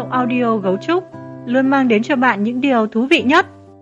audio Gấu Trúc luôn mang đến cho bạn những điều thú vị nhất.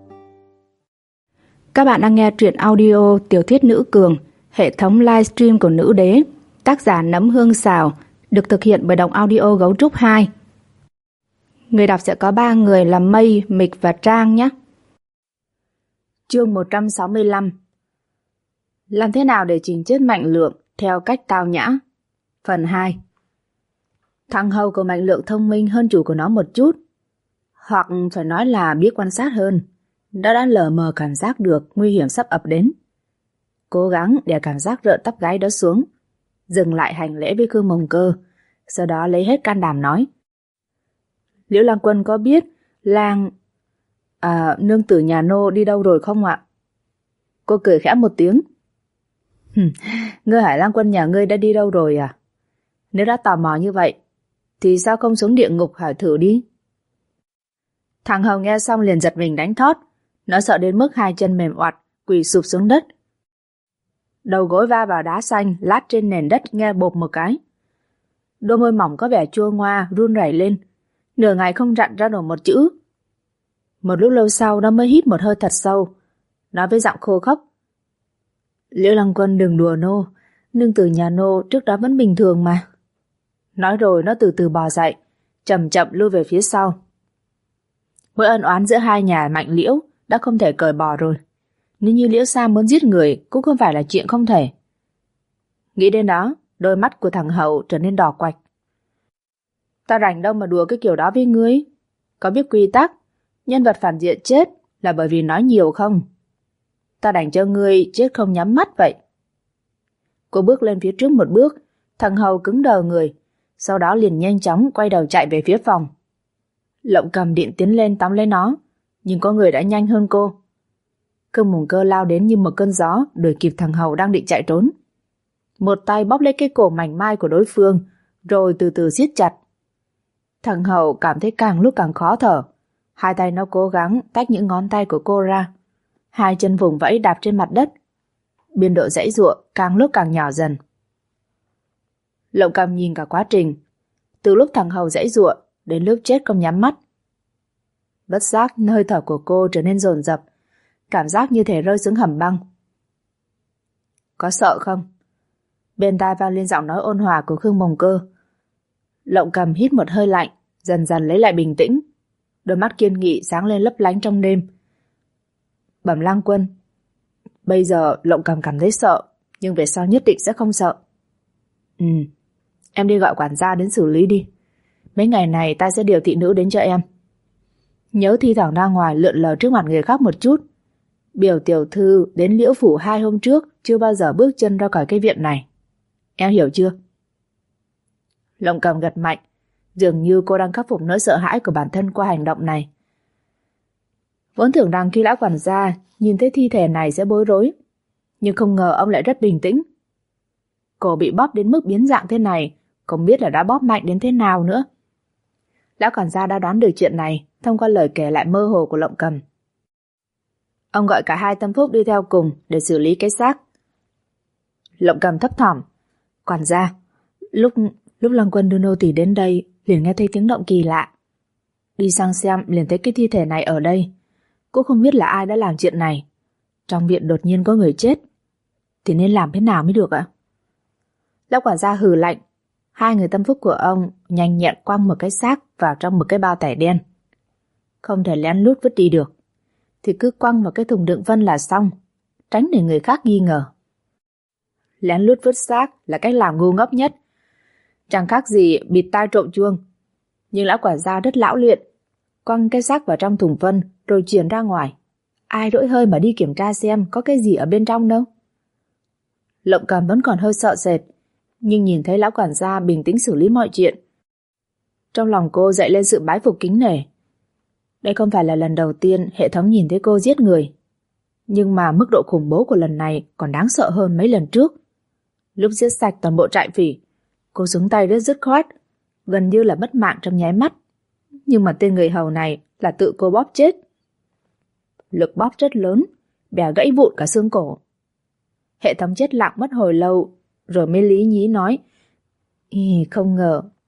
Các bạn đang nghe truyện audio tiểu thuyết Nữ Cường, hệ thống livestream của Nữ Đế, tác giả Nấm Hương Xào, được thực hiện bởi Đọc Audio Gấu Trúc 2. Người đọc sẽ có 3 người là Mây, Mịch và Trang nhé. Chương 165. Làm thế nào để chỉnh chiết Mạnh Lượng theo cách tao nhã? Phần 2. Thằng hầu của Mạnh Lượng thông minh hơn chủ của nó một chút, hoặc phải nói là biết quan sát hơn. Nó đã lờ mờ cảm giác được nguy hiểm sắp ập đến. Cố gắng để cảm giác rợn tóc gáy đó xuống, dừng lại hành lễ với Khương Mồng Cơ, sau đó lấy hết can đảm nói: Liễu Lang Quân có biết nương tử nhà nô đi đâu rồi không ạ? Cô cười khẽ một tiếng. Ngươi hỏi Lang Quân nhà ngươi đã đi đâu rồi à? Nếu đã tò mò như vậy thì sao không xuống địa ngục hỏi thử đi? Thằng hầu nghe xong liền giật mình đánh thót. Nó sợ đến mức hai chân mềm oặt, quỳ sụp xuống đất. Đầu gối va vào đá xanh lát trên nền đất nghe bộp một cái. Đôi môi mỏng có vẻ chua ngoa run rẩy lên, nửa ngày không rặn ra nổi một chữ. Một lúc lâu sau nó mới hít một hơi thật sâu, nói với giọng khô khốc: Liễu Lang Quân đừng đùa nô, nương tử nhà nô trước đó vẫn bình thường mà. Nói rồi nó từ từ bò dậy, chậm chậm lui về phía sau. Mối ân oán giữa hai nhà Mạnh Liễu đã không thể cởi bỏ rồi. Nếu như Liễu Sa muốn giết người cũng không phải là chuyện không thể. Nghĩ đến đó, đôi mắt của thằng hậu trở nên đỏ quạch. Ta rảnh đâu mà đùa cái kiểu đó với ngươi. Có biết quy tắc nhân vật phản diện chết là bởi vì nói nhiều không? Ta đành cho ngươi chết không nhắm mắt vậy. Cô bước lên phía trước một bước, thằng hầu cứng đờ người, sau đó liền nhanh chóng quay đầu chạy về phía phòng. Lộng Cầm định tiến lên tóm lấy nó, nhưng có người đã nhanh hơn cô. Khương Mồng Cơ lao đến như một cơn gió, đuổi kịp thằng hầu đang định chạy trốn. Một tay bóp lấy cái cổ mảnh mai của đối phương, rồi từ từ siết chặt. Thằng hầu cảm thấy càng lúc càng khó thở. Hai tay nó cố gắng tách những ngón tay của cô ra. Hai chân vùng vẫy đạp trên mặt đất. Biên độ giãy giụa càng lúc càng nhỏ dần. Lộng Cầm nhìn cả quá trình, từ lúc thằng hầu giãy giụa đến lúc chết không nhắm mắt. Bất giác hơi thở của cô trở nên dồn dập, cảm giác như thể rơi xuống hầm băng. Có sợ không? Bên tai vang lên giọng nói ôn hòa của Khương Mồng Cơ. Lộng Cầm hít một hơi lạnh, dần dần lấy lại bình tĩnh. Đôi mắt kiên nghị sáng lên lấp lánh trong đêm. Bẩm Lang Quân. Bây giờ Lộng Cầm cảm thấy sợ, nhưng về sau nhất định sẽ không sợ. Em đi gọi quản gia đến xử lý đi. Mấy ngày này ta sẽ điều thị nữ đến cho em. Nhớ thi thoảng ra ngoài lượn lờ trước mặt người khác một chút. Biểu tiểu thư đến Liễu Phủ 2 hôm trước chưa bao giờ bước chân ra khỏi cái viện này. Em hiểu chưa? Lộng Cầm gật mạnh, dường như cô đang khắc phục nỗi sợ hãi của bản thân qua hành động này. Vốn tưởng rằng khi lão quản gia nhìn thấy thi thể này sẽ bối rối, nhưng không ngờ ông lại rất bình tĩnh. Cổ bị bóp đến mức biến dạng thế này, không biết là đã bóp mạnh đến thế nào nữa. Lão quản gia đã đoán được chuyện này thông qua lời kể lại mơ hồ của Lộng Cầm. Ông gọi cả hai tâm phúc đi theo cùng để xử lý cái xác. Lộng Cầm thấp thỏm: Quản gia, lúc Lang Quân đưa nô tỳ đến đây liền nghe thấy tiếng động kỳ lạ. Đi sang xem liền thấy cái thi thể này ở đây. Cũng không biết là ai đã làm chuyện này. Trong viện đột nhiên có người chết, thì nên làm thế nào mới được ạ? Lão quản gia hừ lạnh. Hai người tâm phúc của ông nhanh nhẹn quăng một cái xác vào trong một cái bao tải đen. Không thể lén lút vứt đi được, thì cứ quăng vào cái thùng đựng phân là xong, tránh để người khác nghi ngờ. Lén lút vứt xác là cách làm ngu ngốc nhất, chẳng khác gì bịt tai trộm chuông. Nhưng lão quản gia rất lão luyện, quăng cái xác vào trong thùng phân rồi chuyển ra ngoài. Ai rỗi hơi mà đi kiểm tra xem có cái gì ở bên trong đâu. Lộng Cầm vẫn còn hơi sợ sệt, nhưng nhìn thấy lão quản gia bình tĩnh xử lý mọi chuyện, trong lòng cô dậy lên sự bái phục kính nể. Đây không phải là lần đầu tiên hệ thống nhìn thấy cô giết người, nhưng mà mức độ khủng bố của lần này còn đáng sợ hơn mấy lần trước. Lúc giết sạch toàn bộ trại phỉ, cô xuống tay rất dứt khoát, gần như là mất mạng trong nháy mắt. Nhưng mà tên người hầu này là tự cô bóp chết. Lực bóp rất lớn, bẻ gãy vụn cả xương cổ. Hệ thống chết lặng mất hồi lâu, rồi mới lý nhí nói: Không ngờ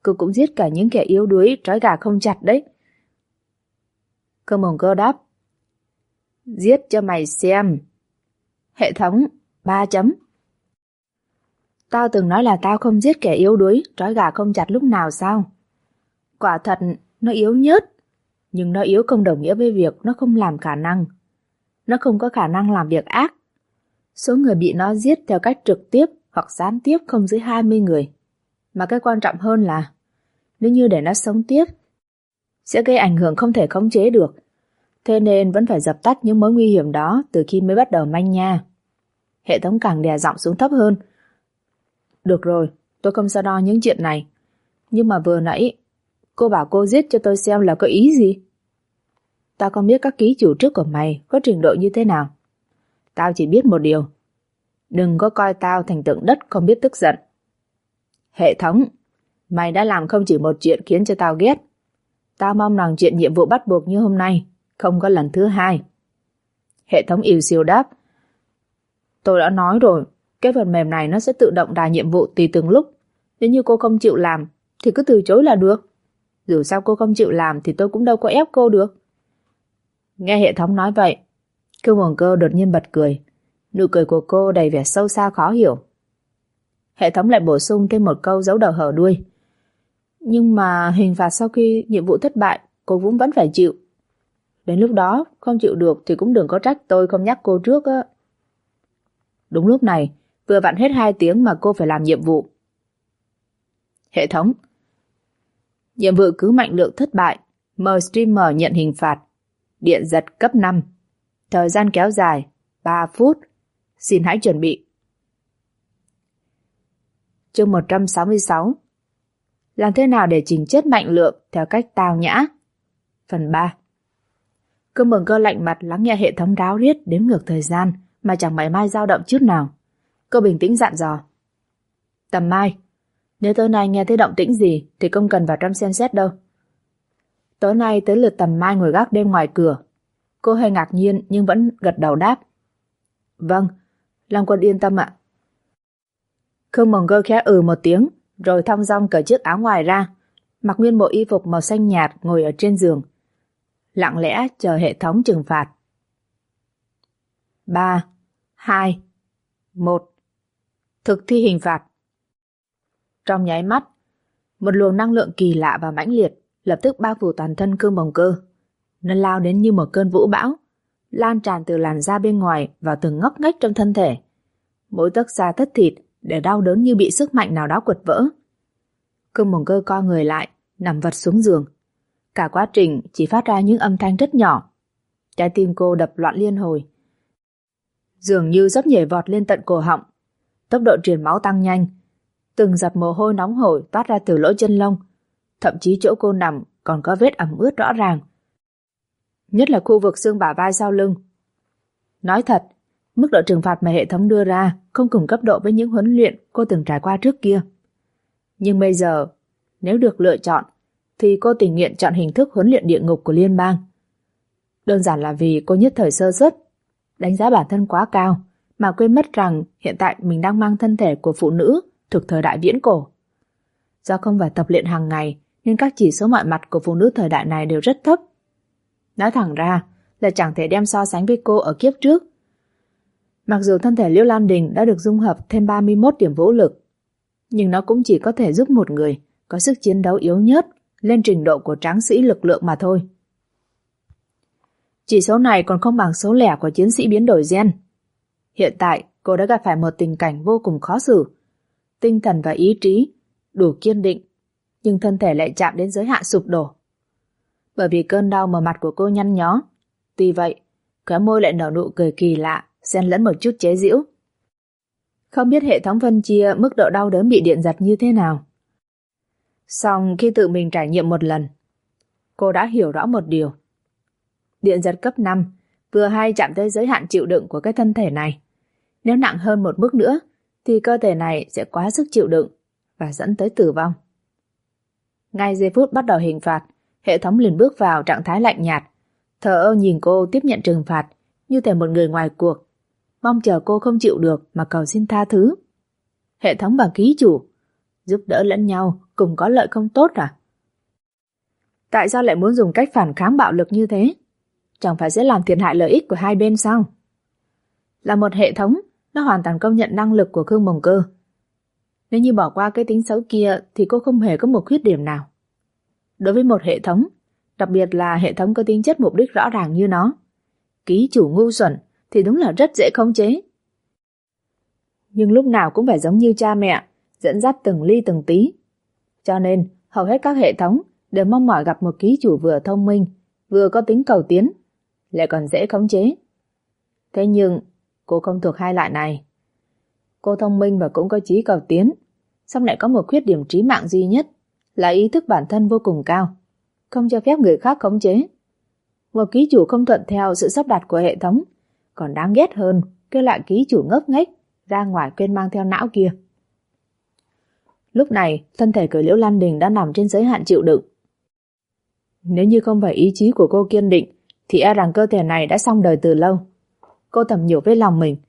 cô cũng giết cả những kẻ yếu đuối, trói gà không chặt đấy. Cơ mồng cơ đáp. Giết cho mày xem. Hệ thống 3 chấm. Tao từng nói là tao không giết kẻ yếu đuối, trói gà không chặt lúc nào sao? Quả thật, nó yếu nhớt. Nhưng nó yếu không đồng nghĩa với việc nó không làm khả năng. Nó không có khả năng làm việc ác. Số người bị nó giết theo cách trực tiếp hoặc gián tiếp không dưới 20 người. Mà cái quan trọng hơn là nếu như để nó sống tiếp sẽ gây ảnh hưởng không thể khống chế được. Thế nên vẫn phải dập tắt những mối nguy hiểm đó từ khi mới bắt đầu manh nha. Hệ thống càng đè giọng xuống thấp hơn. Được rồi, tôi không so đo những chuyện này. Nhưng mà vừa nãy cô bảo cô giết cho tôi xem là có ý gì? Tao không biết các ký chủ trước của mày có trình độ như thế nào. Tao chỉ biết một điều. Đừng có coi tao thành tượng đất không biết tức giận. Hệ thống, mày đã làm không chỉ một chuyện khiến cho tao ghét. Tao mong rằng chuyện nhiệm vụ bắt buộc như hôm nay không có lần thứ hai. Hệ thống ỉu xìu đáp. Tôi đã nói rồi, cái phần mềm này nó sẽ tự động đài nhiệm vụ tùy từng lúc. Nếu như cô không chịu làm thì cứ từ chối là được. Dù sao cô không chịu làm thì tôi cũng đâu có ép cô được. Nghe hệ thống nói vậy, Cơ Mồng Cơ đột nhiên bật cười. Nụ cười của cô đầy vẻ sâu xa khó hiểu. Hệ thống lại bổ sung thêm một câu giấu đầu hở đuôi. Nhưng mà hình phạt sau khi nhiệm vụ thất bại cô cũng vẫn phải chịu. Đến lúc đó không chịu được thì cũng đừng có trách tôi không nhắc cô trước á. Đúng lúc này, vừa vặn hết 2 tiếng mà cô phải làm nhiệm vụ. Hệ thống. Nhiệm vụ cứu mạnh lượng thất bại. Mời streamer nhận hình phạt. Điện giật cấp 5. Thời gian kéo dài 3 phút. Xin hãy chuẩn bị. Chương 166. Làm thế nào để chỉnh chất mạnh lượng theo cách tao nhã? Phần 3. Cơ Mồng Cơ lạnh mặt lắng nghe hệ thống ráo riết đếm ngược thời gian mà chẳng mảy may dao động chút nào. Cô bình tĩnh dặn dò. Tầm mai, nếu tối nay nghe thấy động tĩnh gì thì không cần vào trong xem xét đâu. Tối nay tới lượt Tầm Mai ngồi gác đêm ngoài cửa. Cô hơi ngạc nhiên nhưng vẫn gật đầu đáp. Vâng, Long Quân yên tâm ạ. Cơ Mồng Cơ khẽ một tiếng rồi thong dong cởi chiếc áo ngoài ra, mặc nguyên bộ y phục màu xanh nhạt ngồi ở trên giường, lặng lẽ chờ hệ thống trừng phạt. 3, 2, 1. Thực thi hình phạt. Trong nháy mắt, một luồng năng lượng kỳ lạ và mãnh liệt lập tức bao phủ toàn thân Cơ Mồng Cơ. Nó lao đến như một cơn vũ bão, lan tràn từ làn da bên ngoài vào từng ngóc ngách trong thân thể. Mỗi tấc da thất thịt để đau đớn như bị sức mạnh nào đó quật vỡ. Cơ Mồng Cơ co người lại, nằm vật xuống giường. Cả quá trình chỉ phát ra những âm thanh rất nhỏ. Trái tim cô đập loạn liên hồi, dường như sắp nhảy vọt lên tận cổ họng. Tốc độ truyền máu tăng nhanh, từng giọt mồ hôi nóng hổi toát ra từ lỗ chân lông. Thậm chí chỗ cô nằm còn có vết ẩm ướt rõ ràng, nhất là khu vực xương bả vai sau lưng. Nói thật, mức độ trừng phạt mà hệ thống đưa ra không cùng cấp độ với những huấn luyện cô từng trải qua trước kia. Nhưng bây giờ, nếu được lựa chọn, thì cô tình nguyện chọn hình thức huấn luyện địa ngục của liên bang. Đơn giản là vì cô nhất thời sơ suất, đánh giá bản thân quá cao, mà quên mất rằng hiện tại mình đang mang thân thể của phụ nữ thuộc thời đại viễn cổ. Do không phải tập luyện hàng ngày, nên các chỉ số mọi mặt của phụ nữ thời đại này đều rất thấp. Nói thẳng ra là chẳng thể đem so sánh với cô ở kiếp trước. Mặc dù thân thể Liễu Lan Đình đã được dung hợp thêm 31 điểm vũ lực, nhưng nó cũng chỉ có thể giúp một người có sức chiến đấu yếu nhất lên trình độ của tráng sĩ lực lượng mà thôi. Chỉ số này còn không bằng số lẻ của chiến sĩ biến đổi gen. Hiện tại cô đã gặp phải một tình cảnh vô cùng khó xử. Tinh thần và ý chí đủ kiên định, nhưng thân thể lại chạm đến giới hạn sụp đổ. Bởi vì cơn đau mà mặt của cô nhăn nhó. Tuy vậy, khóe môi lại nở nụ cười kỳ lạ, xen lẫn một chút chế giễu. Không biết hệ thống phân chia mức độ đau đớn bị điện giật như thế nào. Song khi tự mình trải nghiệm một lần, cô đã hiểu rõ một điều. Điện giật cấp 5 vừa hay chạm tới giới hạn chịu đựng của cái thân thể này. Nếu nặng hơn một mức nữa thì cơ thể này sẽ quá sức chịu đựng và dẫn tới tử vong. Ngay giây phút bắt đầu hình phạt, hệ thống liền bước vào trạng thái lạnh nhạt, thờ ơ nhìn cô tiếp nhận trừng phạt như thể một người ngoài cuộc, mong chờ cô không chịu được mà cầu xin tha thứ. Hệ thống bằng ký chủ, giúp đỡ lẫn nhau, cùng có lợi không tốt à? Tại sao lại muốn dùng cách phản kháng bạo lực như thế? Chẳng phải sẽ làm thiệt hại lợi ích của hai bên sao? Là một hệ thống, nó hoàn toàn công nhận năng lực của Khương Bồng Cơ. Nếu như bỏ qua cái tính xấu kia thì cô không hề có một khuyết điểm nào. Đối với một hệ thống, đặc biệt là hệ thống có tính chất mục đích rõ ràng như nó, ký chủ ngu xuẩn thì đúng là rất dễ khống chế. Nhưng lúc nào cũng phải giống như cha mẹ, dẫn dắt từng ly từng tí. Cho nên, hầu hết các hệ thống đều mong mỏi gặp một ký chủ vừa thông minh, vừa có tính cầu tiến, lại còn dễ khống chế. Thế nhưng, cô không thuộc hai loại này. Cô thông minh và cũng có chí cầu tiến, song lại có một khuyết điểm chí mạng duy nhất là ý thức bản thân vô cùng cao, không cho phép người khác khống chế. Một ký chủ không thuận theo sự sắp đặt của hệ thống, còn đáng ghét hơn cái loại ký chủ ngốc nghếch ra ngoài quên mang theo não kia. Lúc này, thân thể của Liễu Lan Đình đã nằm trên giới hạn chịu đựng. Nếu như không phải ý chí của cô kiên định, thì e rằng cơ thể này đã xong đời từ lâu. Cô thầm nhủ với lòng mình.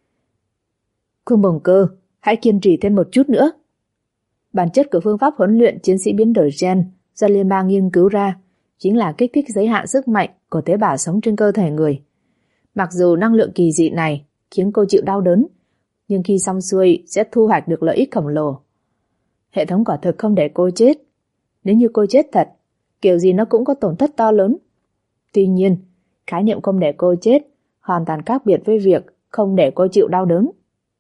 Khương Bồng Cơ, hãy kiên trì thêm một chút nữa. Bản chất của phương pháp huấn luyện chiến sĩ biến đổi gen do liên bang nghiên cứu ra chính là kích thích giới hạn sức mạnh của tế bào sống trên cơ thể người. Mặc dù năng lượng kỳ dị này khiến cô chịu đau đớn, nhưng khi xong xuôi sẽ thu hoạch được lợi ích khổng lồ. Hệ thống quả thực không để cô chết. Nếu như cô chết thật, kiểu gì nó cũng có tổn thất to lớn. Tuy nhiên, khái niệm không để cô chết hoàn toàn khác biệt với việc không để cô chịu đau đớn.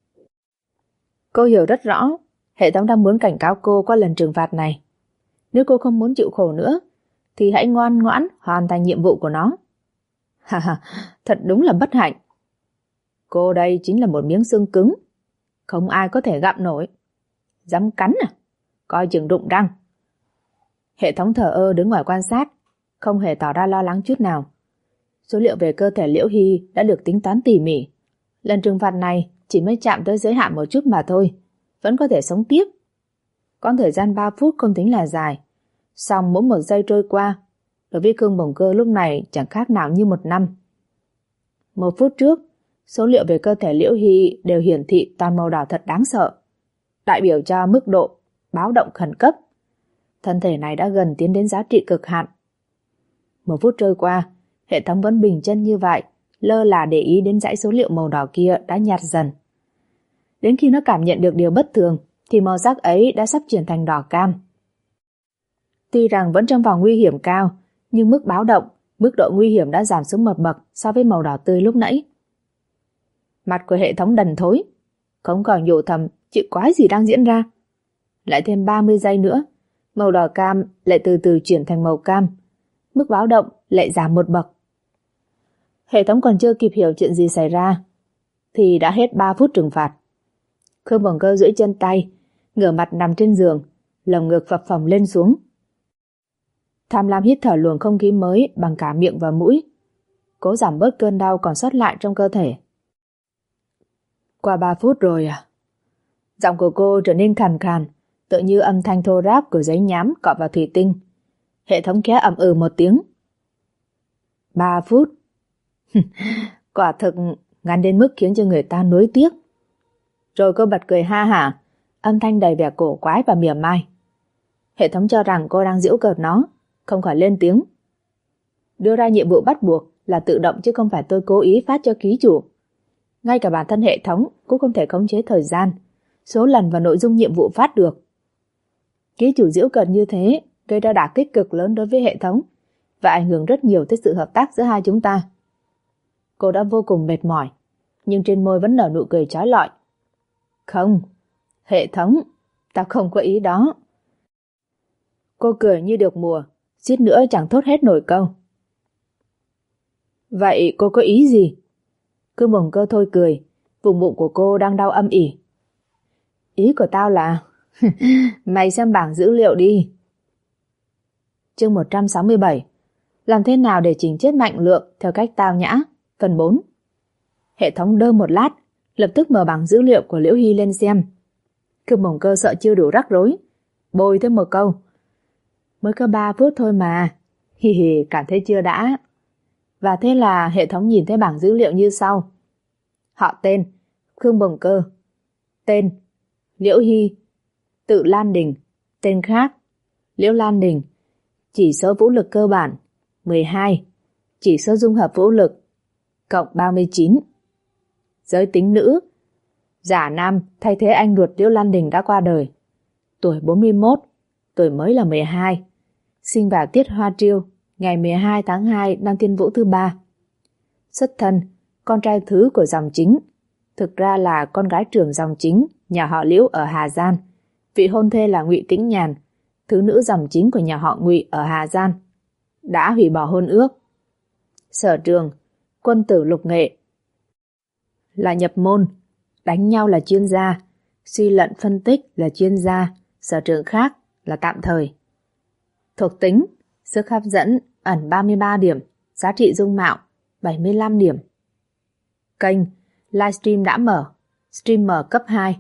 Cô hiểu rất rõ, hệ thống đang muốn cảnh cáo cô qua lần trừng phạt này. Nếu cô không muốn chịu khổ nữa, thì hãy ngoan ngoãn hoàn thành nhiệm vụ của nó. Ha, thật đúng là bất hạnh. Cô đây chính là một miếng xương cứng, không ai có thể gặm nổi. Dám cắn à? Coi chừng đụng răng. Hệ thống thờ ơ đứng ngoài quan sát, không hề tỏ ra lo lắng chút nào. Số liệu về cơ thể Liễu Hy đã được tính toán tỉ mỉ. Lần trừng phạt này chỉ mới chạm tới giới hạn một chút mà thôi, vẫn có thể sống tiếp. Có thời gian 3 phút không tính là dài, song mỗi một giây trôi qua, đối với Khương Bồng Cơ lúc này chẳng khác nào như 1 năm. 1 phút trước, số liệu về cơ thể Liễu Hy đều hiển thị toàn màu đỏ thật đáng sợ, đại biểu cho mức độ báo động khẩn cấp. Thân thể này đã gần tiến đến giá trị cực hạn. 1 phút trôi qua, hệ thống vẫn bình chân như vậy, lơ là để ý đến dãy số liệu màu đỏ kia đã nhạt dần. Đến khi nó cảm nhận được điều bất thường, thì màu sắc ấy đã sắp chuyển thành đỏ cam. Tuy rằng vẫn trong vòng nguy hiểm cao, nhưng mức báo động, mức độ nguy hiểm đã giảm xuống một bậc so với màu đỏ tươi lúc nãy. Mặt của hệ thống đần thối, không còn nhủ thầm chuyện quái gì đang diễn ra. Lại thêm 30 giây nữa, màu đỏ cam lại từ từ chuyển thành màu cam, mức báo động lại giảm một bậc. Hệ thống còn chưa kịp hiểu chuyện gì xảy ra, thì đã hết 3 phút trừng phạt. Khương Bồng Cơ duỗi chân tay, ngửa mặt nằm trên giường, lồng ngực phập phồng lên xuống. Tham lam hít thở luồng không khí mới bằng cả miệng và mũi, cố giảm bớt cơn đau còn sót lại trong cơ thể. Qua 3 phút rồi à? Giọng của cô trở nên khàn khàn, tựa như âm thanh thô ráp của giấy nhám cọ vào thủy tinh. Hệ thống khẽ ậm ừ một tiếng. 3 phút. Quả thực ngắn đến mức khiến cho người ta nuối tiếc. Rồi cô bật cười ha hả, âm thanh đầy vẻ cổ quái và mỉa mai. Hệ thống cho rằng cô đang giễu cợt nó, không khỏi lên tiếng. Đưa ra nhiệm vụ bắt buộc là tự động chứ không phải tôi cố ý phát cho ký chủ. Ngay cả bản thân hệ thống cũng không thể khống chế thời gian, số lần và nội dung nhiệm vụ phát được. Ký chủ giễu cợt như thế gây ra đả kích cực lớn đối với hệ thống và ảnh hưởng rất nhiều tới sự hợp tác giữa hai chúng ta. Cô đã vô cùng mệt mỏi, nhưng trên môi vẫn nở nụ cười chói lọi. Không, hệ thống, ta không có ý đó. Cô cười như được mùa, suýt nữa chẳng thốt hết nổi câu. Vậy cô có ý gì? Khương Bồng Cơ thôi cười, vùng bụng của cô đang đau âm ỉ. Ý của tao là mày xem bảng dữ liệu đi. Chương 167. Làm thế nào để chỉnh chiết mạnh lượng theo cách tao nhã? Phần 4. Hệ thống đơ một lát, lập tức mở bảng dữ liệu của Liễu Hy lên xem. Khương Bồng Cơ sợ chưa đủ rắc rối, bồi thêm một câu. Mới có 3 phút thôi mà. Hi hi, cảm thấy chưa đã. Và thế là hệ thống nhìn thấy bảng dữ liệu như sau. Họ tên: Khương Bồng Cơ. Tên: Liễu Hy. Tự Lan Đình. Tên khác: Liễu Lan Đình. Chỉ số vũ lực cơ bản 12. Chỉ số dung hợp vũ lực cộng 39. Giới tính nữ: Giả nam thay thế anh ruột Liễu Lan Đình đã qua đời. Tuổi 41, tuổi mới là 12. Sinh vào tiết Hoa Triêu, ngày 12 tháng 2 năm Thiên Vũ thứ 3. Xuất thân: con trai thứ của dòng chính, thực ra là con gái trưởng dòng chính nhà họ Liễu ở Hà Giang. Vị hôn thê là Ngụy Tĩnh Nhàn, thứ nữ dòng chính của nhà họ Ngụy ở Hà Giang, đã hủy bỏ hôn ước. Sở trường: quân tử lục nghệ, là nhập môn, đánh nhau là chuyên gia, suy luận phân tích là chuyên gia, sở trường khác là tạm thời. Thuộc tính: sức hấp dẫn ẩn 33 điểm, giá trị dung mạo 75 điểm. Kênh: livestream đã mở, streamer cấp 2.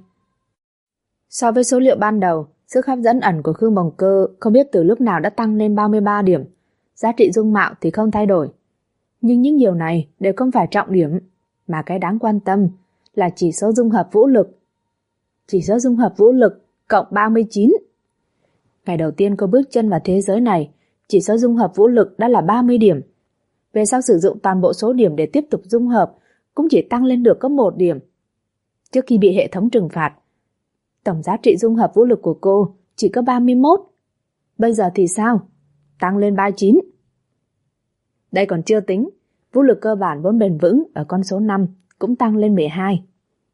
So với số liệu ban đầu, sức hấp dẫn ẩn của Khương Bồng Cơ không biết từ lúc nào đã tăng lên 33 điểm, giá trị dung mạo thì không thay đổi. Nhưng những điều này đều không phải trọng điểm, mà cái đáng quan tâm là chỉ số dung hợp vũ lực. Chỉ số dung hợp vũ lực cộng 39. Ngày đầu tiên cô bước chân vào thế giới này, chỉ số dung hợp vũ lực đã là 30 điểm. Về sau sử dụng toàn bộ số điểm để tiếp tục dung hợp cũng chỉ tăng lên được có 1 điểm. Trước khi bị hệ thống trừng phạt, tổng giá trị dung hợp vũ lực của cô chỉ có 31. Bây giờ thì sao? Tăng lên 39. Đây còn chưa tính, vũ lực cơ bản vốn bền vững ở con số 5 cũng tăng lên 12.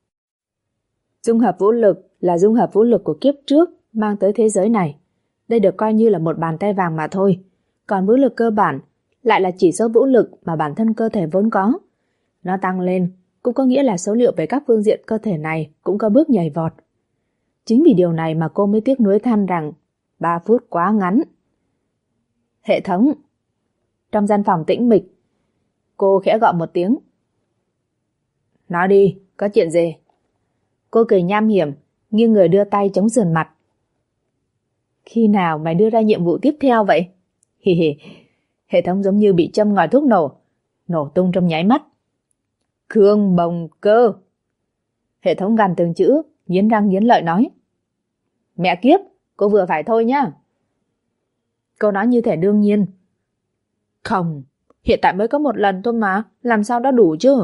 Dung hợp vũ lực là dung hợp vũ lực của kiếp trước mang tới thế giới này. Đây được coi như là một bàn tay vàng mà thôi. Còn vũ lực cơ bản lại là chỉ số vũ lực mà bản thân cơ thể vốn có. Nó tăng lên cũng có nghĩa là số liệu về các phương diện cơ thể này cũng có bước nhảy vọt. Chính vì điều này mà cô mới tiếc nuối than rằng 3 phút quá ngắn. Hệ thống. Trong gian phòng tĩnh mịch, cô khẽ gọi một tiếng. Nói đi, có chuyện gì? Cô cười nham hiểm, nghiêng người đưa tay chống sườn mặt. Khi nào mày đưa ra nhiệm vụ tiếp theo vậy? Hì hì. Hệ thống giống như bị châm ngòi thuốc nổ, nổ tung trong nháy mắt. Khương Bồng Cơ. Hệ thống gằn từng chữ, nghiến răng nghiến lợi nói. Mẹ kiếp, cô vừa phải thôi nhá. Cô nói như thể đương nhiên. Không, hiện tại mới có một lần thôi mà, làm sao đã đủ chứ?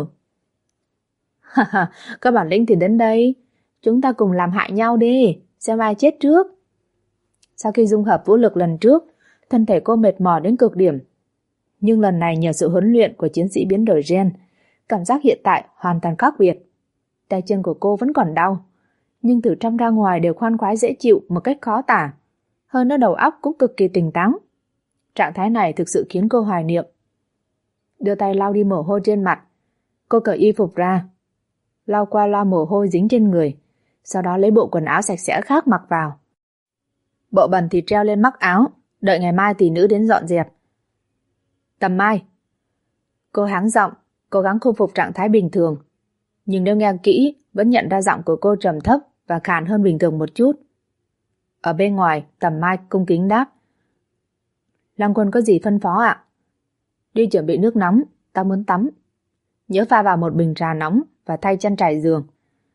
Haha, có bản lĩnh thì đến đây. Chúng ta cùng làm hại nhau đi, xem ai chết trước. Sau khi dung hợp vũ lực lần trước, thân thể cô mệt mỏi đến cực điểm. Nhưng lần này nhờ sự huấn luyện của chiến sĩ biến đổi gen, cảm giác hiện tại hoàn toàn khác biệt. Tay chân của cô vẫn còn đau, nhưng từ trong ra ngoài đều khoan khoái dễ chịu một cách khó tả. Hơn nữa đầu óc cũng cực kỳ tỉnh táo. Trạng thái này thực sự khiến cô hoài niệm. Đưa tay lau đi mồ hôi trên mặt. Cô cởi y phục ra, lau qua loa mồ hôi dính trên người, sau đó lấy bộ quần áo sạch sẽ khác mặc vào. Bộ bẩn thì treo lên mắc áo, đợi ngày mai tỷ nữ đến dọn dẹp. Tầm mai. Cô hắng giọng, cố gắng khôi phục trạng thái bình thường. Nhưng nếu nghe kỹ, vẫn nhận ra giọng của cô trầm thấp và khàn hơn bình thường một chút. Ở bên ngoài, Tầm Mai cung kính đáp. Lăng Quân có gì phân phó ạ? Đi chuẩn bị nước nóng, ta muốn tắm. Nhớ pha vào một bình trà nóng và thay chăn trải giường.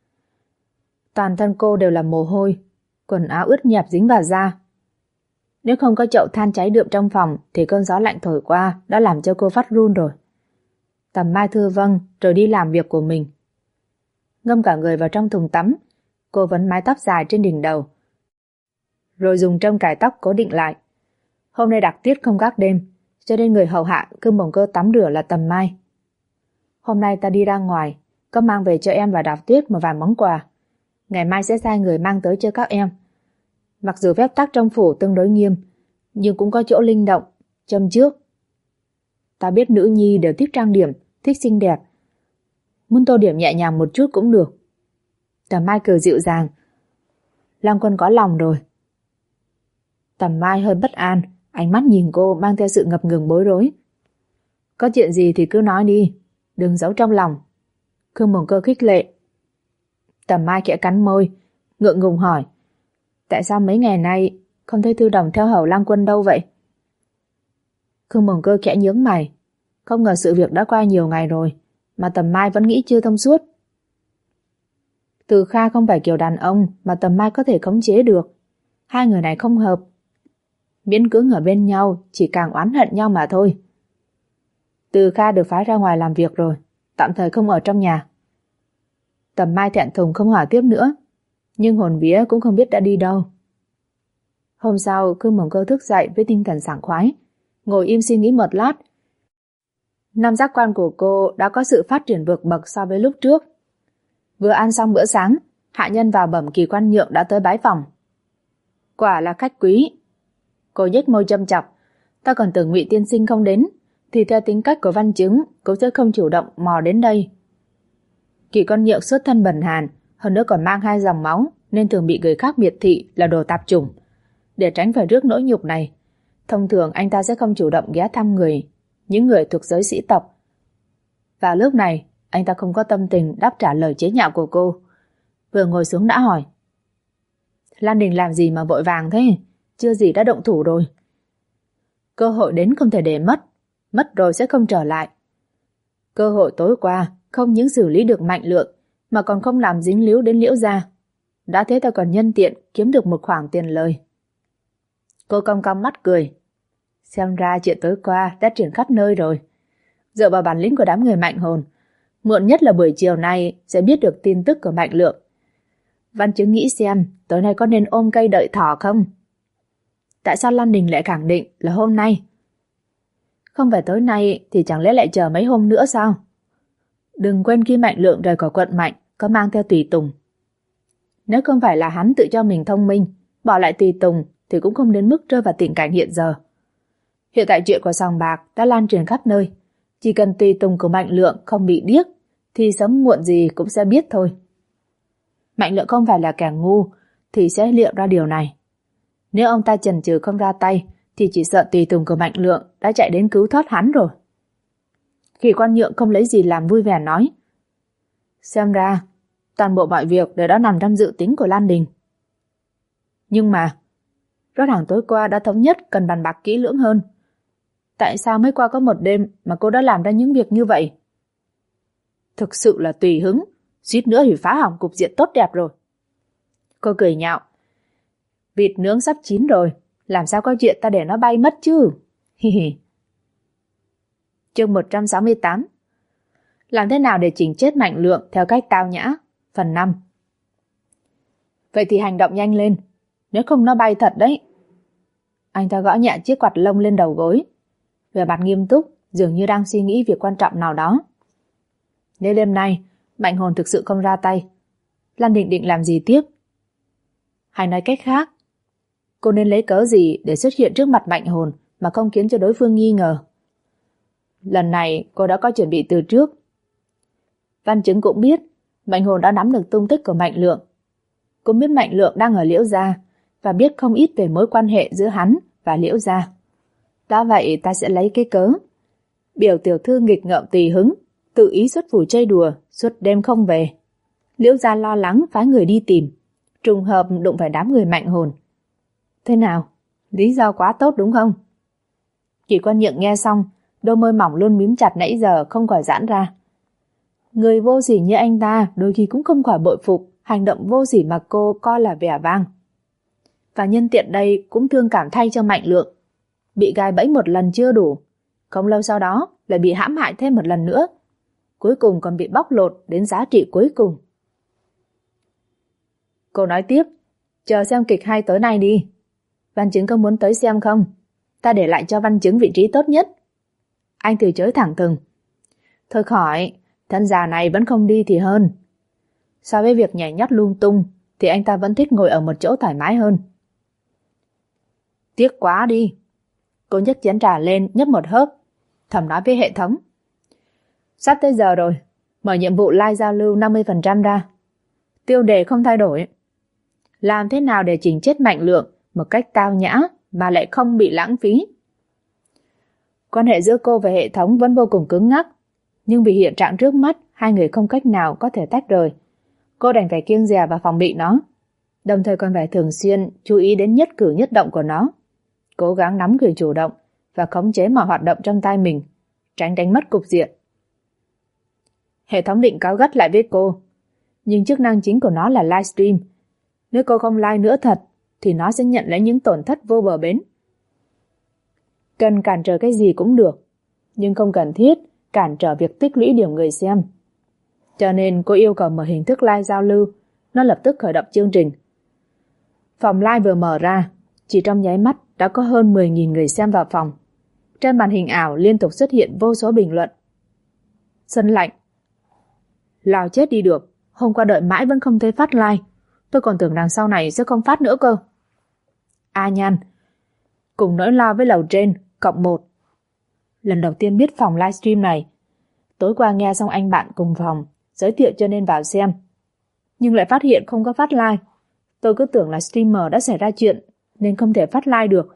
Toàn thân cô đều là mồ hôi, quần áo ướt nhẹp dính vào da. Nếu không có chậu than cháy đượm trong phòng thì cơn gió lạnh thổi qua đã làm cho cô phát run rồi. Tầm Mai thưa vâng rồi đi làm việc của mình. Ngâm cả người vào trong thùng tắm, cô vấn mái tóc dài trên đỉnh đầu, rồi dùng trông cài tóc cố định lại. Hôm nay đặc tiết không gác đêm, cho nên người hầu hạ Khương Bồng Cơ tắm rửa là Tầm Mai. Hôm nay ta đi ra ngoài, có mang về cho em và Đạp Tuyết một vài món quà. Ngày mai sẽ sai người mang tới cho các em. Mặc dù phép tắc trong phủ tương đối nghiêm, nhưng cũng có chỗ linh động, châm trước. Ta biết nữ nhi đều thích trang điểm, thích xinh đẹp. Muốn tô điểm nhẹ nhàng một chút cũng được. Tầm Mai cười dịu dàng. Lăng Quân có lòng rồi. Tầm Mai hơi bất an, ánh mắt nhìn cô mang theo sự ngập ngừng bối rối. Có chuyện gì thì cứ nói đi, đừng giấu trong lòng. Khương Bồng Cơ khích lệ. Tầm Mai khẽ cắn môi, ngượng ngùng hỏi. Tại sao mấy ngày nay không thấy Thư Đồng theo hầu Lăng Quân đâu vậy? Khương Bồng Cơ khẽ nhướng mày. Không ngờ sự việc đã qua nhiều ngày rồi mà Tầm Mai vẫn nghĩ chưa thông suốt. Từ Kha không phải kiểu đàn ông mà Tầm Mai có thể khống chế được. Hai người này không hợp. Miễn cưỡng ở bên nhau chỉ càng oán hận nhau mà thôi. Từ Kha được phái ra ngoài làm việc rồi, tạm thời không ở trong nhà. Tầm Mai thẹn thùng không hỏi tiếp nữa, nhưng hồn vía cũng không biết đã đi đâu. Hôm sau, Khương Mộng Cơ thức dậy với tinh thần sảng khoái, ngồi im suy nghĩ một lát. Năm giác quan của cô đã có sự phát triển vượt bậc so với lúc trước. Vừa ăn xong bữa sáng, hạ nhân vào bẩm Kỳ Quan Nhượng đã tới bái phòng. Quả là khách quý. Cô nhếch môi châm chọc. Ta còn tưởng Ngụy tiên sinh không đến, thì theo tính cách của Văn Chứng, cô sẽ không chủ động mò đến đây. Kỳ Quan Nhượng xuất thân bần hàn, hơn nữa còn mang hai dòng máu, nên thường bị người khác miệt thị là đồ tạp chủng. Để tránh phải rước nỗi nhục này, thông thường anh ta sẽ không chủ động ghé thăm những người thuộc giới sĩ tộc. Và lúc này, anh ta không có tâm tình đáp trả lời chế nhạo của cô. Vừa ngồi xuống đã hỏi. Lan Đình làm gì mà vội vàng thế? Chưa gì đã động thủ rồi. Cơ hội đến không thể để mất rồi sẽ không trở lại. Cơ hội tối qua không những xử lý được Mạnh Lượng, mà còn không làm dính líu đến Liễu gia. Đã thế ta còn nhân tiện kiếm được một khoản tiền lời. Cô cong cong mắt cười. Xem ra chuyện tối qua đã truyền khắp nơi rồi. Dựa vào bản lĩnh của đám người Mạnh Hồn, muộn nhất là buổi chiều nay sẽ biết được tin tức của Mạnh Lượng. Văn Chứng nghĩ xem tối nay có nên ôm cây đợi thỏ không? Tại sao Lan Đình lại khẳng định là hôm nay? Không phải tối nay thì chẳng lẽ lại chờ mấy hôm nữa sao? Đừng quên khi Mạnh Lượng rời khỏi quận Mạnh có mang theo tùy tùng. Nếu không phải là hắn tự cho mình thông minh, bỏ lại tùy tùng thì cũng không đến mức rơi vào tình cảnh hiện giờ. Hiện tại chuyện của sòng bạc đã lan truyền khắp nơi. Chỉ cần tùy tùng của Mạnh Lượng không bị điếc thì sớm muộn gì cũng sẽ biết thôi. Mạnh Lượng không phải là kẻ ngu thì sẽ liệu ra điều này. Nếu ông ta chần chừ không ra tay thì chỉ sợ tùy tùng của Mạnh Lượng đã chạy đến cứu thoát hắn rồi. Kỳ Quan Nhượng không lấy gì làm vui vẻ nói. Xem ra toàn bộ mọi việc đều đã nằm trong dự tính của Lan Đình. Nhưng mà rõ ràng tối qua đã thống nhất cần bàn bạc kỹ lưỡng hơn. Tại sao mới qua có một đêm mà cô đã làm ra những việc như vậy? Thực sự là tùy hứng, suýt nữa thì phá hỏng cục diện tốt đẹp rồi. Cô cười nhạo. Vịt nướng sắp chín rồi, làm sao có chuyện ta để nó bay mất chứ? Hi hi. Chương 168. Làm thế nào để chỉnh chết Mạnh Lượng theo cách tao nhã? Phần 5. Vậy thì hành động nhanh lên, nếu không nó bay thật đấy. Anh ta gõ nhẹ chiếc quạt lông lên đầu gối, vẻ mặt nghiêm túc, dường như đang suy nghĩ việc quan trọng nào đó. Nếu đêm nay Mạnh Hồn thực sự không ra tay, Lan Đình định làm gì tiếp? Hay nói cách khác, cô nên lấy cớ gì để xuất hiện trước mặt Mạnh Hồn mà không khiến cho đối phương nghi ngờ? Lần này cô đã có chuẩn bị từ trước. Văn Chứng cũng biết Mạnh Hồn đã nắm được tung tích của Mạnh Lượng, cũng biết Mạnh Lượng đang ở Liễu gia và biết không ít về mối quan hệ giữa hắn và Liễu gia. Đã vậy ta sẽ lấy cái cớ biểu tiểu thư nghịch ngợm tùy hứng, tự ý xuất phủ chơi đùa, suốt đêm không về. Liễu gia lo lắng phái người đi tìm, trùng hợp đụng phải đám người Mạnh Hồn. Thế nào? Lý do quá tốt đúng không? Kỳ Quan Nhượng nghe xong, đôi môi mỏng luôn mím chặt nãy giờ không khỏi giãn ra. Người vô sỉ như anh ta đôi khi cũng không khỏi bội phục hành động vô sỉ mà cô coi là vẻ vang. Và nhân tiện đây cũng thương cảm thay cho Mạnh Lượng. Bị gài bẫy một lần chưa đủ, không lâu sau đó lại bị hãm hại thêm một lần nữa. Cuối cùng còn bị bóc lột đến giá trị cuối cùng. Cô nói tiếp, chờ xem kịch hay tối nay đi. Văn Chứng có muốn tới xem không? Ta để lại cho Văn Chứng vị trí tốt nhất. Anh từ chối thẳng thừng. Thôi khỏi, thân già này vẫn không đi thì hơn. So với việc nhảy nhót lung tung thì anh ta vẫn thích ngồi ở một chỗ thoải mái hơn. Tiếc quá đi. Cô nhấc chén trà lên nhấp một hớp, thầm nói với hệ thống. Sắp tới giờ rồi, mở nhiệm vụ like giao lưu 50% ra. Tiêu đề không thay đổi. Làm thế nào để chỉnh chết Mạnh Lượng một cách tao nhã mà lại không bị lãng phí? Quan hệ giữa cô và hệ thống vẫn vô cùng cứng ngắc, nhưng vì hiện trạng trước mắt hai người không cách nào có thể tách rời. Cô đành phải kiêng dè và phòng bị nó, đồng thời còn phải thường xuyên chú ý đến nhất cử nhất động của nó, cố gắng nắm quyền chủ động và khống chế mọi hoạt động trong tay mình, tránh đánh mất cục diện. Hệ thống định cáu gắt lại với cô, nhưng chức năng chính của nó là livestream. Nếu cô không live nữa thật thì nó sẽ nhận lấy những tổn thất vô bờ bến. Cần cản trở cái gì cũng được, nhưng không cần thiết cản trở việc tích lũy điểm người xem. Cho nên cô yêu cầu mở hình thức live giao lưu, nó lập tức khởi động chương trình. Phòng live vừa mở ra, chỉ trong nháy mắt đã có hơn 10.000 người xem vào phòng. Trên màn hình ảo liên tục xuất hiện vô số bình luận. Xuân Lạnh: lao chết đi được, hôm qua đợi mãi vẫn không thấy phát live, tôi còn tưởng đằng sau này sẽ không phát nữa cơ. A Nhan: cùng nỗi lo với lầu trên, +1. Lần đầu tiên biết phòng livestream này. Tối qua nghe xong anh bạn cùng phòng giới thiệu cho nên vào xem, nhưng lại phát hiện không có phát live. Tôi cứ tưởng là streamer đã xảy ra chuyện nên không thể phát live được.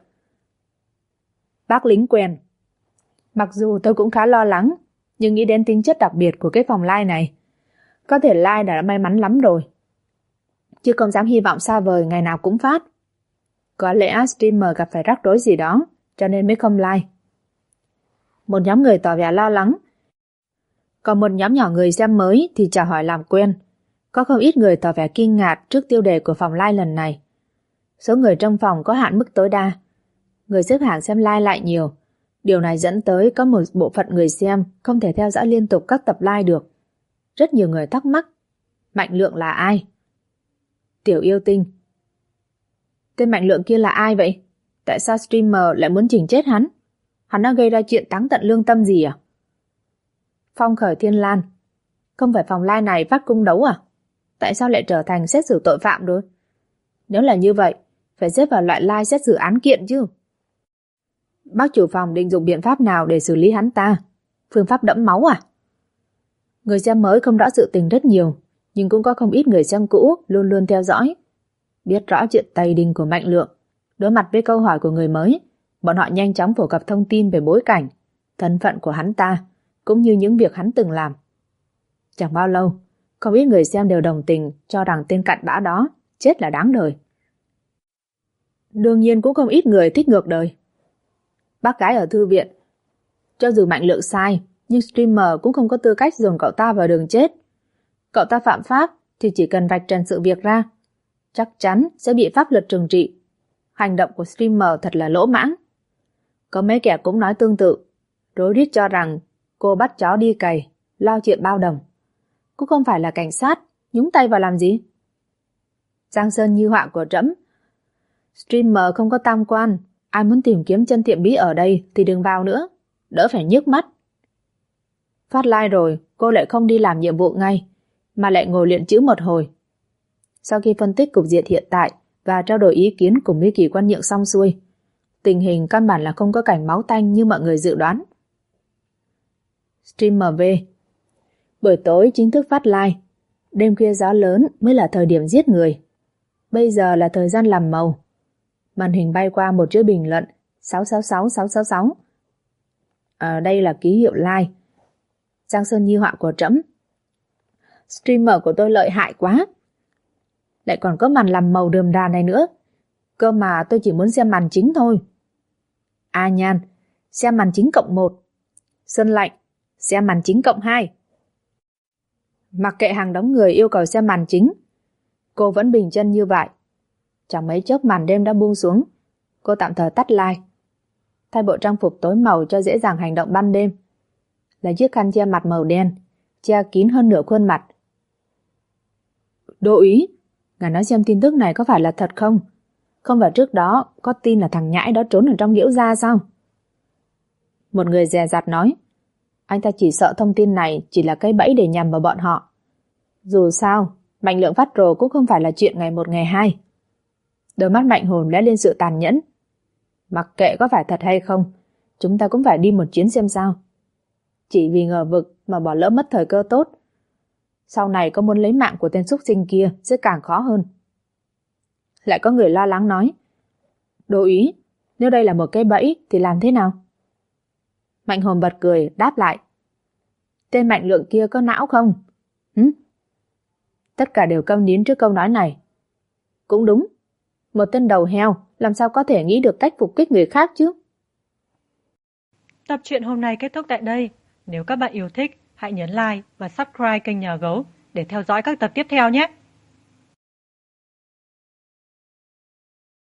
Bác lính quen: mặc dù tôi cũng khá lo lắng, nhưng nghĩ đến tính chất đặc biệt của cái phòng live này, có thể live đã may mắn lắm rồi, chứ không dám hy vọng xa vời ngày nào cũng phát. Có lẽ streamer gặp phải rắc rối gì đó cho nên mới không live. Một nhóm người tỏ vẻ lo lắng, còn một nhóm nhỏ người xem mới thì chào hỏi làm quen. Có không ít người tỏ vẻ kinh ngạc trước tiêu đề của phòng live lần này. Số người trong phòng có hạn mức tối đa, người xếp hàng xem live lại nhiều. Điều này dẫn tới có một bộ phận người xem không thể theo dõi liên tục các tập live được. Rất nhiều người thắc mắc, Mạnh Lượng là ai? Tiểu Yêu Tinh: tên Mạnh Lượng kia là ai vậy? Tại sao streamer lại muốn chỉnh chết hắn? Hắn đã gây ra chuyện táng tận lương tâm gì à? Phong Khởi Thiên Lan: không phải phòng live này phát cung đấu à? Tại sao lại trở thành xét xử tội phạm rồi? Nếu là như vậy, phải xếp vào loại live xét xử án kiện chứ. Bác chủ phòng định dùng biện pháp nào để xử lý hắn ta? Phương pháp đẫm máu à? Người xem mới không rõ sự tình rất nhiều, nhưng cũng có không ít người xem cũ luôn luôn theo dõi. Biết rõ chuyện tày đình của Mạnh Lượng, đối mặt với câu hỏi của người mới, bọn họ nhanh chóng phổ cập thông tin về bối cảnh, thân phận của hắn ta, cũng như những việc hắn từng làm. Chẳng bao lâu, không ít người xem đều đồng tình cho rằng tên cặn bã đó chết là đáng đời. Đương nhiên cũng không ít người thích ngược đời. Bác gái ở thư viện: cho dù Mạnh Lượng sai, nhưng streamer cũng không có tư cách dồn cậu ta vào đường chết. Cậu ta phạm pháp thì chỉ cần vạch trần sự việc ra, chắc chắn sẽ bị pháp luật trừng trị. Hành động của streamer thật là lỗ mãng. Có mấy kẻ cũng nói tương tự, rối rít cho rằng cô bắt chó đi cày, lo chuyện bao đồng. Cũng không phải là cảnh sát, nhúng tay vào làm gì? Giang Sơn Như Họa của trẫm: streamer không có tam quan, ai muốn tìm kiếm chân thiện mỹ ở đây thì đừng vào nữa, đỡ phải nhức mắt. Phát live rồi, cô lại không đi làm nhiệm vụ ngay, mà lại ngồi luyện chữ một hồi. Sau khi phân tích cục diện hiện tại và trao đổi ý kiến cùng với Kỳ Quan Nhượng xong xuôi, tình hình căn bản là không có cảnh máu tanh như mọi người dự đoán. Streamer V: buổi tối chính thức phát live, đêm khuya gió lớn mới là thời điểm giết người. Bây giờ là thời gian làm màu. Màn hình bay qua một chữ bình luận 666666. Ở đây là ký hiệu like. Giang Sơn Như Họa của trẫm: streamer của tôi lợi hại quá, lại còn có màn làm màu đườm đà này nữa. Cơ mà tôi chỉ muốn xem màn chính thôi. A Nhan: xem màn chính +1. Xuân Lạnh: xem màn chính +2. Mặc kệ hàng đống người yêu cầu xem màn chính, cô vẫn bình chân như vậy. Chẳng mấy chốc màn đêm đã buông xuống, cô tạm thời tắt live, thay bộ trang phục tối màu cho dễ dàng hành động ban đêm, lấy chiếc khăn che mặt màu đen, che kín hơn nửa khuôn mặt. Đô úy, ngài nói xem tin tức này có phải là thật không? Không phải trước đó có tin là thằng nhãi đó trốn ở trong Liễu gia sao? Một người dè dặt nói, anh ta chỉ sợ thông tin này chỉ là cái bẫy để nhằm vào bọn họ. Dù sao, Mạnh Lượng phát rồ cũng không phải là chuyện ngày một ngày hai. Đôi mắt Mạnh Hồn lóe lên sự tàn nhẫn. Mặc kệ có phải thật hay không, chúng ta cũng phải đi một chuyến xem sao. Chỉ vì ngờ vực mà bỏ lỡ mất thời cơ tốt, sau này có muốn lấy mạng của tên súc sinh kia sẽ càng khó hơn. Lại có người lo lắng nói, Đô úy, nếu đây là một cái bẫy thì làm thế nào? Mạnh Hồn bật cười đáp lại, tên Mạnh Lượng kia có não không? Tất cả đều câm nín trước câu nói này. Cũng đúng, một tên đầu heo làm sao có thể nghĩ được cách phục kích người khác chứ? Tập truyện hôm nay kết thúc tại đây. Nếu các bạn yêu thích, hãy nhấn like và subscribe kênh Nhà Gấu để theo dõi các tập tiếp theo nhé.